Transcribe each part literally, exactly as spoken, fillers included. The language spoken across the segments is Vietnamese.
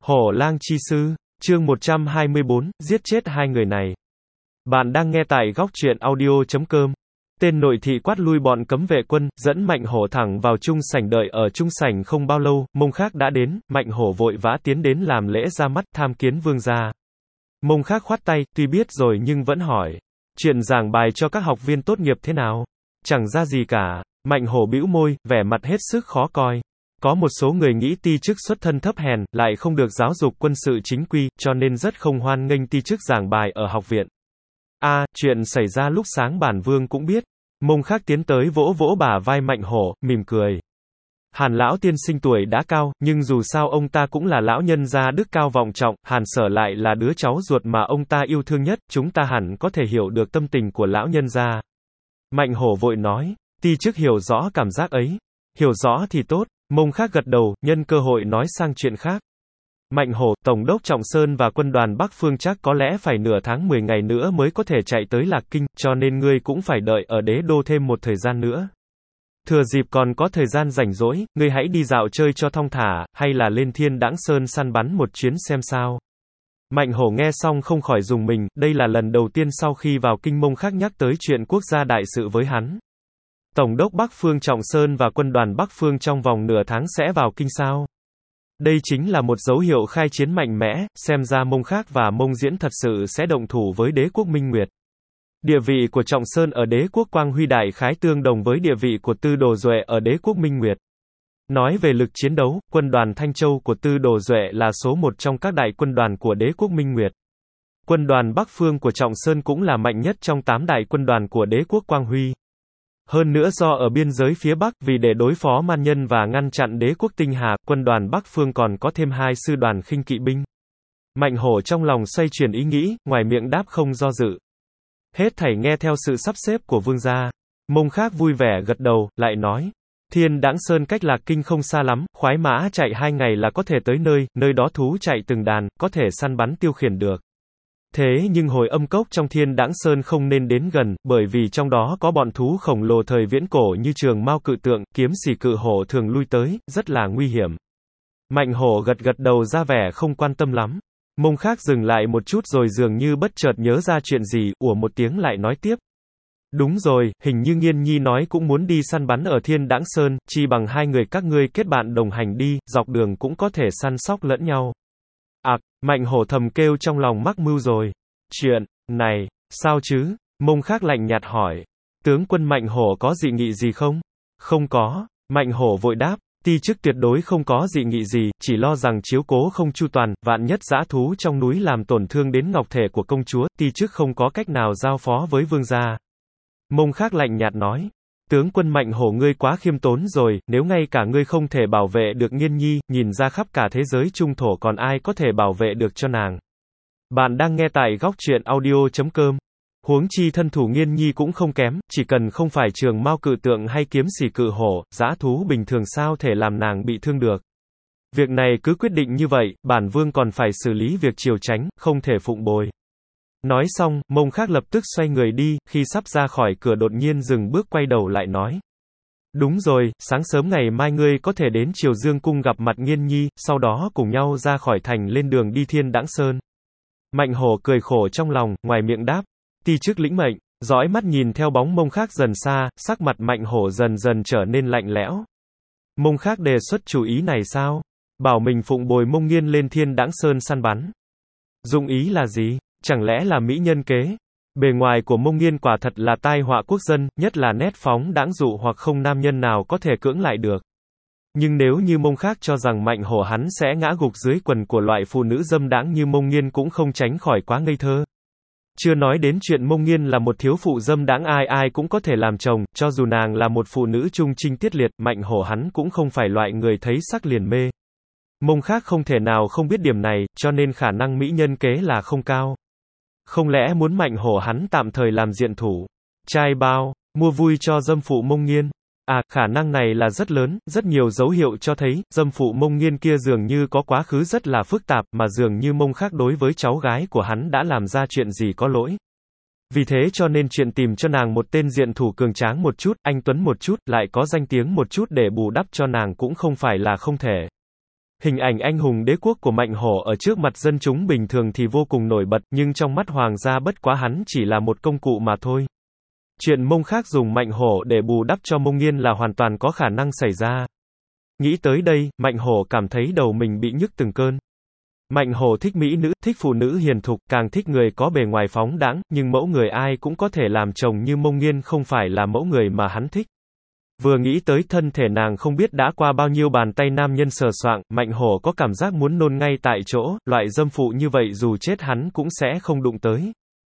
Hổ lang chi sư, chương một trăm hai mươi bốn, giết chết hai người này. Bạn đang nghe tại góc truyện audio chấm com. Tên nội thị quát lui bọn cấm vệ quân, dẫn Mạnh Hổ thẳng vào trung sảnh. Đợi ở trung sảnh không bao lâu, Mông Khắc đã đến. Mạnh Hổ vội vã tiến đến làm lễ ra mắt, tham kiến vương gia. Mông Khắc khoát tay, tuy biết rồi nhưng vẫn hỏi. Chuyện giảng bài cho các học viên tốt nghiệp thế nào? Chẳng ra gì cả. Mạnh Hổ bĩu môi, vẻ mặt hết sức khó coi. Có một số người nghĩ ti chức xuất thân thấp hèn, lại không được giáo dục quân sự chính quy, cho nên rất không hoan nghênh ti chức giảng bài ở học viện. A, à, chuyện xảy ra lúc sáng bản vương cũng biết. Mông Khắc tiến tới vỗ vỗ bả vai Mạnh Hổ, mỉm cười. Hàn lão tiên sinh tuổi đã cao, nhưng dù sao ông ta cũng là lão nhân gia đức cao vọng trọng, Hàn Sở lại là đứa cháu ruột mà ông ta yêu thương nhất, chúng ta hẳn có thể hiểu được tâm tình của lão nhân gia. Mạnh Hổ vội nói, ti chức hiểu rõ cảm giác ấy. Hiểu rõ thì tốt. Mông Khắc gật đầu, nhân cơ hội nói sang chuyện khác. Mạnh Hổ, Tổng đốc Trọng Sơn và quân đoàn Bắc Phương chắc có lẽ phải nửa tháng mười ngày nữa mới có thể chạy tới Lạc Kinh, cho nên ngươi cũng phải đợi ở đế đô thêm một thời gian nữa. Thừa dịp còn có thời gian rảnh rỗi, ngươi hãy đi dạo chơi cho thong thả, hay là lên Thiên Đãng Sơn săn bắn một chuyến xem sao. Mạnh Hổ nghe xong không khỏi rùng mình, đây là lần đầu tiên sau khi vào kinh Mông Khắc nhắc tới chuyện quốc gia đại sự với hắn. Tổng đốc Bắc Phương Trọng Sơn và quân đoàn Bắc Phương trong vòng nửa tháng sẽ vào kinh sao? Đây chính là một dấu hiệu khai chiến mạnh mẽ, xem ra Mông Khắc và Mông Diễn thật sự sẽ động thủ với đế quốc Minh Nguyệt. Địa vị của Trọng Sơn ở đế quốc Quang Huy đại khái tương đồng với địa vị của Tư Đồ Duệ ở đế quốc Minh Nguyệt. Nói về lực chiến đấu, quân đoàn Thanh Châu của Tư Đồ Duệ là số một trong các đại quân đoàn của đế quốc Minh Nguyệt. Quân đoàn Bắc Phương của Trọng Sơn cũng là mạnh nhất trong tám đại quân đoàn của đế quốc Quang Huy. Hơn nữa do ở biên giới phía Bắc, vì để đối phó man nhân và ngăn chặn đế quốc Tinh Hà, quân đoàn Bắc Phương còn có thêm hai sư đoàn khinh kỵ binh. Mạnh Hổ trong lòng xoay chuyển ý nghĩ, ngoài miệng đáp không do dự. Hết thảy nghe theo sự sắp xếp của vương gia. Mông Khắc vui vẻ gật đầu, lại nói. Thiên Đãng Sơn cách Lạc Kinh không xa lắm, khoái mã chạy hai ngày là có thể tới nơi, nơi đó thú chạy từng đàn, có thể săn bắn tiêu khiển được. Thế nhưng hồi âm cốc trong Thiên Đãng Sơn không nên đến gần, bởi vì trong đó có bọn thú khổng lồ thời viễn cổ như trường mao cự tượng, kiếm xỉ cự hổ thường lui tới, rất là nguy hiểm. Mạnh Hổ gật gật đầu ra vẻ không quan tâm lắm. Mông Khắc dừng lại một chút rồi dường như bất chợt nhớ ra chuyện gì, ủa một tiếng lại nói tiếp. Đúng rồi, hình như Nghiên Nhi nói cũng muốn đi săn bắn ở Thiên Đãng Sơn, chi bằng hai người các ngươi kết bạn đồng hành đi, dọc đường cũng có thể săn sóc lẫn nhau. Ặc, à, Mạnh Hổ thầm kêu trong lòng mắc mưu rồi. Chuyện này, sao chứ? Mông Khắc lạnh nhạt hỏi. Tướng quân Mạnh Hổ có dị nghị gì không? Không có. Mạnh Hổ vội đáp. Ti chức tuyệt đối không có dị nghị gì, chỉ lo rằng chiếu cố không chu toàn, vạn nhất dã thú trong núi làm tổn thương đến ngọc thể của công chúa, ti chức không có cách nào giao phó với vương gia. Mông Khắc lạnh nhạt nói. Tướng quân Mạnh Hổ ngươi quá khiêm tốn rồi, nếu ngay cả ngươi không thể bảo vệ được Nghiên Nhi, nhìn ra khắp cả thế giới trung thổ còn ai có thể bảo vệ được cho nàng. Bạn đang nghe tại góc truyện audio chấm com. Huống chi thân thủ Nghiên Nhi cũng không kém, chỉ cần không phải trường mao cự tượng hay kiếm xỉ cự hổ, dã thú bình thường sao thể làm nàng bị thương được. Việc này cứ quyết định như vậy, bản vương còn phải xử lý việc triều tránh, không thể phụng bồi. Nói xong, Mông Khắc lập tức xoay người đi, khi sắp ra khỏi cửa đột nhiên dừng bước quay đầu lại nói. Đúng rồi, sáng sớm ngày mai ngươi có thể đến Triều Dương Cung gặp mặt Nghiên Nhi, sau đó cùng nhau ra khỏi thành lên đường đi Thiên Đãng Sơn. Mạnh Hổ cười khổ trong lòng, ngoài miệng đáp. Ti chức lĩnh mệnh, dõi mắt nhìn theo bóng Mông Khắc dần xa, sắc mặt Mạnh Hổ dần dần trở nên lạnh lẽo. Mông Khắc đề xuất chủ ý này sao? Bảo mình phụng bồi Mông Nghiên lên Thiên Đãng Sơn săn bắn. Dụng ý là gì? Chẳng lẽ là mỹ nhân kế? Bề ngoài của Mông Nghiên quả thật là tai họa quốc dân, nhất là nét phóng đãng dụ hoặc không nam nhân nào có thể cưỡng lại được. Nhưng nếu như Mông Khắc cho rằng Mạnh Hổ hắn sẽ ngã gục dưới quần của loại phụ nữ dâm đãng như Mông Nghiên cũng không tránh khỏi quá ngây thơ. Chưa nói đến chuyện Mông Nghiên là một thiếu phụ dâm đãng ai ai cũng có thể làm chồng, cho dù nàng là một phụ nữ trung trinh tiết liệt, Mạnh Hổ hắn cũng không phải loại người thấy sắc liền mê. Mông Khắc không thể nào không biết điểm này, cho nên khả năng mỹ nhân kế là không cao. Không lẽ muốn Mạnh Hổ hắn tạm thời làm diện thủ, trai bao, mua vui cho dâm phụ Mông Nghiên? À, khả năng này là rất lớn, rất nhiều dấu hiệu cho thấy, dâm phụ Mông Nghiên kia dường như có quá khứ rất là phức tạp, mà dường như Mông Khắc đối với cháu gái của hắn đã làm ra chuyện gì có lỗi. Vì thế cho nên chuyện tìm cho nàng một tên diện thủ cường tráng một chút, anh tuấn một chút, lại có danh tiếng một chút để bù đắp cho nàng cũng không phải là không thể. Hình ảnh anh hùng đế quốc của Mạnh Hổ ở trước mặt dân chúng bình thường thì vô cùng nổi bật, nhưng trong mắt hoàng gia bất quá hắn chỉ là một công cụ mà thôi. Chuyện Mông Khác dùng Mạnh Hổ để bù đắp cho Mông Nghiên là hoàn toàn có khả năng xảy ra. Nghĩ tới đây, Mạnh Hổ cảm thấy đầu mình bị nhức từng cơn. Mạnh Hổ thích mỹ nữ, thích phụ nữ hiền thục, càng thích người có bề ngoài phóng đãng, nhưng mẫu người ai cũng có thể làm chồng như Mông Nghiên không phải là mẫu người mà hắn thích. Vừa nghĩ tới thân thể nàng không biết đã qua bao nhiêu bàn tay nam nhân sờ soạng, Mạnh Hổ có cảm giác muốn nôn ngay tại chỗ, loại dâm phụ như vậy dù chết hắn cũng sẽ không đụng tới.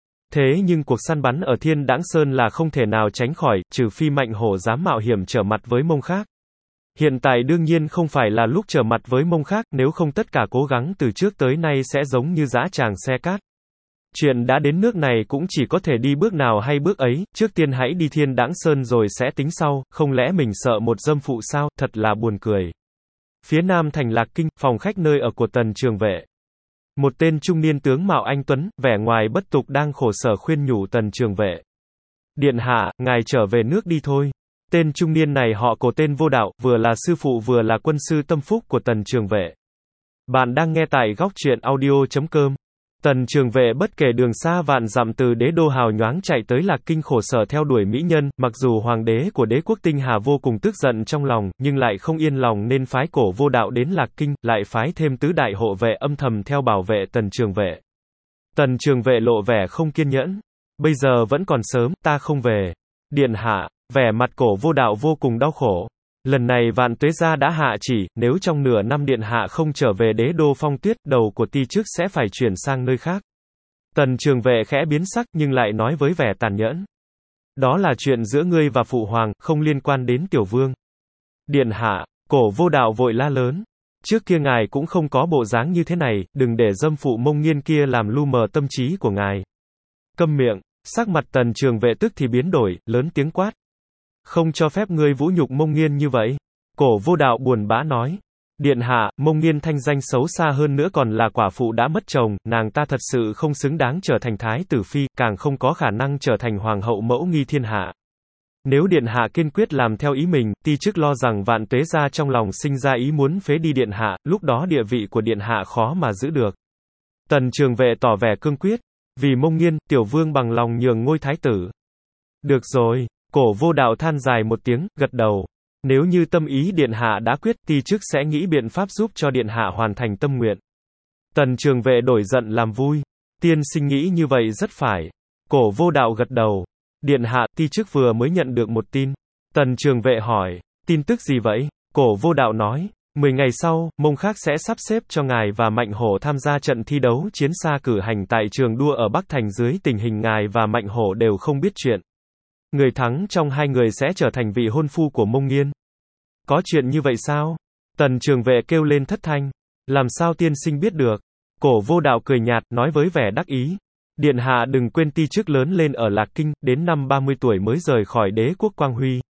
Thế nhưng cuộc săn bắn ở Thiên Đãng Sơn là không thể nào tránh khỏi, trừ phi Mạnh Hổ dám mạo hiểm trở mặt với Mông Khác. Hiện tại đương nhiên không phải là lúc trở mặt với Mông Khác, nếu không tất cả cố gắng từ trước tới nay sẽ giống như dã tràng xe cát. Chuyện đã đến nước này cũng chỉ có thể đi bước nào hay bước ấy, trước tiên hãy đi Thiên Đãng Sơn rồi sẽ tính sau, không lẽ mình sợ một dâm phụ sao, thật là buồn cười. Phía nam thành Lạc Kinh, phòng khách nơi ở của Tần Trường Vệ. Một tên trung niên tướng mạo anh tuấn, vẻ ngoài bất tục đang khổ sở khuyên nhủ Tần Trường Vệ. Điện hạ, ngài trở về nước đi thôi. Tên trung niên này họ Cổ tên Vô Đạo, vừa là sư phụ vừa là quân sư tâm phúc của Tần Trường Vệ. Bạn đang nghe tại góc truyện audio chấm com. Tần Trường Vệ bất kể đường xa vạn dặm từ đế đô hào nhoáng chạy tới Lạc Kinh khổ sở theo đuổi mỹ nhân, mặc dù hoàng đế của đế quốc Tinh Hà vô cùng tức giận trong lòng, nhưng lại không yên lòng nên phái Cổ Vô Đạo đến Lạc Kinh, lại phái thêm tứ đại hộ vệ âm thầm theo bảo vệ Tần Trường Vệ. Tần Trường Vệ lộ vẻ không kiên nhẫn. Bây giờ vẫn còn sớm, ta không về. Điện hạ, vẻ mặt Cổ Vô Đạo vô cùng đau khổ. Lần này Vạn Tuế gia đã hạ chỉ, nếu trong nửa năm điện hạ không trở về đế đô Phong Tuyết, đầu của ti chức sẽ phải chuyển sang nơi khác. Tần Trường Vệ khẽ biến sắc nhưng lại nói với vẻ tàn nhẫn. Đó là chuyện giữa ngươi và phụ hoàng, không liên quan đến tiểu vương. Điện hạ, Cổ Vô Đạo vội la lớn. Trước kia ngài cũng không có bộ dáng như thế này, đừng để dâm phụ Mông Nghiên kia làm lu mờ tâm trí của ngài. Câm miệng, sắc mặt Tần Trường Vệ tức thì biến đổi, lớn tiếng quát. Không cho phép ngươi vũ nhục Mông Nghiên như vậy. Cổ Vô Đạo buồn bã nói. Điện hạ, Mông Nghiên thanh danh xấu xa hơn nữa còn là quả phụ đã mất chồng, nàng ta thật sự không xứng đáng trở thành thái tử phi, càng không có khả năng trở thành hoàng hậu mẫu nghi thiên hạ. Nếu điện hạ kiên quyết làm theo ý mình, ti chức lo rằng Vạn Tuế gia trong lòng sinh ra ý muốn phế đi điện hạ, lúc đó địa vị của điện hạ khó mà giữ được. Tần Trường Vệ tỏ vẻ cương quyết. Vì Mông Nghiên, tiểu vương bằng lòng nhường ngôi thái tử. Được rồi. Cổ Vô Đạo than dài một tiếng, gật đầu. Nếu như tâm ý điện hạ đã quyết, ti chức sẽ nghĩ biện pháp giúp cho điện hạ hoàn thành tâm nguyện. Tần Trường Vệ đổi giận làm vui. Tiên sinh nghĩ như vậy rất phải. Cổ Vô Đạo gật đầu. Điện hạ, ti chức vừa mới nhận được một tin. Tần Trường Vệ hỏi. Tin tức gì vậy? Cổ Vô Đạo nói. Mười ngày sau, Mông Khác sẽ sắp xếp cho ngài và Mạnh Hổ tham gia trận thi đấu chiến xa cử hành tại trường đua ở Bắc Thành dưới tình hình ngài và Mạnh Hổ đều không biết chuyện. Người thắng trong hai người sẽ trở thành vị hôn phu của Mông Nghiên. Có chuyện như vậy sao? Tần Trường Vệ kêu lên thất thanh. Làm sao tiên sinh biết được? Cổ Vô Đạo cười nhạt, nói với vẻ đắc ý. Điện hạ đừng quên ti chức lớn lên ở Lạc Kinh, đến năm ba mươi tuổi mới rời khỏi đế quốc Quang Huy.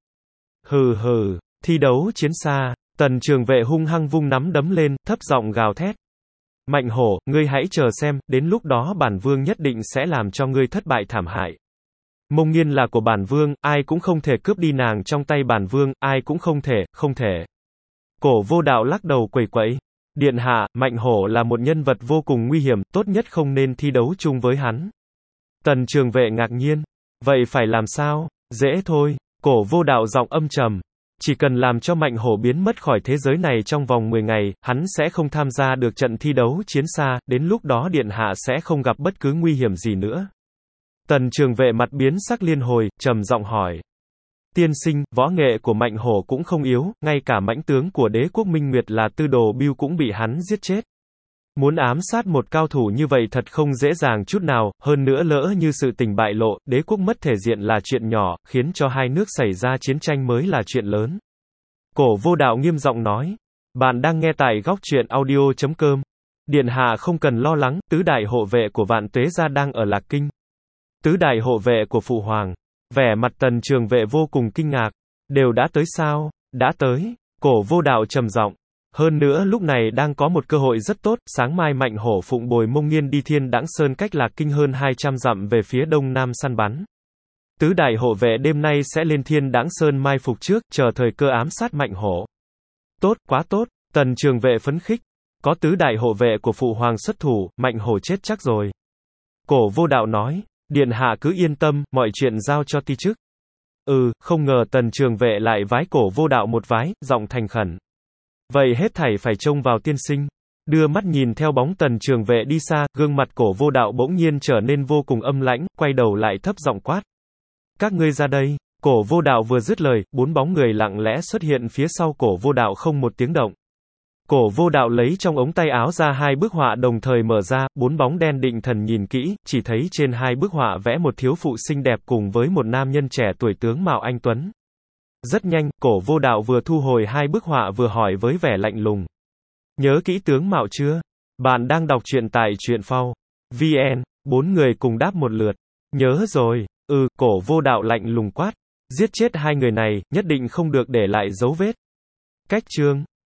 Hừ hừ, thi đấu chiến xa. Tần Trường Vệ hung hăng vung nắm đấm lên, thấp giọng gào thét. Mạnh Hổ, ngươi hãy chờ xem, đến lúc đó bản vương nhất định sẽ làm cho ngươi thất bại thảm hại. Mông Nghiên là của bản vương, ai cũng không thể cướp đi nàng trong tay bản vương, ai cũng không thể, không thể. Cổ Vô Đạo lắc đầu quẩy quẩy. Điện hạ, Mạnh Hổ là một nhân vật vô cùng nguy hiểm, tốt nhất không nên thi đấu chung với hắn. Tần Trường Vệ ngạc nhiên. Vậy phải làm sao? Dễ thôi. Cổ Vô Đạo giọng âm trầm. Chỉ cần làm cho Mạnh Hổ biến mất khỏi thế giới này trong vòng mười ngày, hắn sẽ không tham gia được trận thi đấu chiến xa, đến lúc đó điện hạ sẽ không gặp bất cứ nguy hiểm gì nữa. Tần Trường Vệ mặt biến sắc liên hồi, trầm giọng hỏi. Tiên sinh, võ nghệ của Mạnh Hổ cũng không yếu, ngay cả mãnh tướng của đế quốc Minh Nguyệt là Tư Đồ Bưu cũng bị hắn giết chết. Muốn ám sát một cao thủ như vậy thật không dễ dàng chút nào, hơn nữa lỡ như sự tình bại lộ, đế quốc mất thể diện là chuyện nhỏ, khiến cho hai nước xảy ra chiến tranh mới là chuyện lớn. Cổ Vô Đạo nghiêm giọng nói. Bạn đang nghe tại góc truyện audio chấm com. Điện hạ không cần lo lắng, tứ đại hộ vệ của Vạn Tuế gia đang ở Lạc Kinh. Tứ đại hộ vệ của phụ hoàng. Vẻ mặt Tần Trường Vệ vô cùng kinh ngạc. Đều đã tới sao? Đã tới. Cổ Vô Đạo trầm giọng. Hơn nữa lúc này đang có một cơ hội rất tốt, sáng mai Mạnh Hổ phụng bồi Mông Nghiên đi Thiên Đãng Sơn cách Lạc Kinh hơn hai trăm dặm về phía đông nam săn bắn. Tứ đại hộ vệ đêm nay sẽ lên Thiên Đãng Sơn mai phục trước, chờ thời cơ ám sát Mạnh Hổ. Tốt, quá tốt. Tần Trường Vệ phấn khích. Có tứ đại hộ vệ của phụ hoàng xuất thủ, Mạnh Hổ chết chắc rồi. Cổ Vô Đạo nói, điện hạ cứ yên tâm, mọi chuyện giao cho ti chức. Ừ, không ngờ Tần Trường Vệ lại vái Cổ Vô Đạo một vái, giọng thành khẩn. Vậy hết thảy phải trông vào tiên sinh. Đưa mắt nhìn theo bóng Tần Trường Vệ đi xa, gương mặt Cổ Vô Đạo bỗng nhiên trở nên vô cùng âm lãnh, quay đầu lại thấp giọng quát. Các ngươi ra đây. Cổ Vô Đạo vừa dứt lời, bốn bóng người lặng lẽ xuất hiện phía sau Cổ Vô Đạo không một tiếng động. Cổ Vô Đạo lấy trong ống tay áo ra hai bức họa đồng thời mở ra, bốn bóng đen định thần nhìn kỹ, chỉ thấy trên hai bức họa vẽ một thiếu phụ xinh đẹp cùng với một nam nhân trẻ tuổi tướng mạo anh tuấn. Rất nhanh, Cổ Vô Đạo vừa thu hồi hai bức họa vừa hỏi với vẻ lạnh lùng. Nhớ kỹ tướng mạo chưa? Bạn đang đọc truyện tại truyện phao chấm vn, bốn người cùng đáp một lượt. Nhớ rồi, ừ, Cổ Vô Đạo lạnh lùng quát. Giết chết hai người này, nhất định không được để lại dấu vết. Cách chương